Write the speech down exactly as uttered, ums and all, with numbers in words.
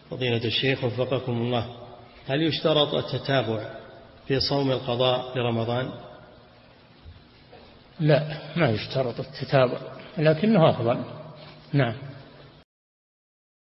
فضيلة الشيخ وفقكم الله، هل يشترط التتابع في صوم القضاء لرمضان؟ لا، ما يشترط التتابع، لكنه أفضل. نعم.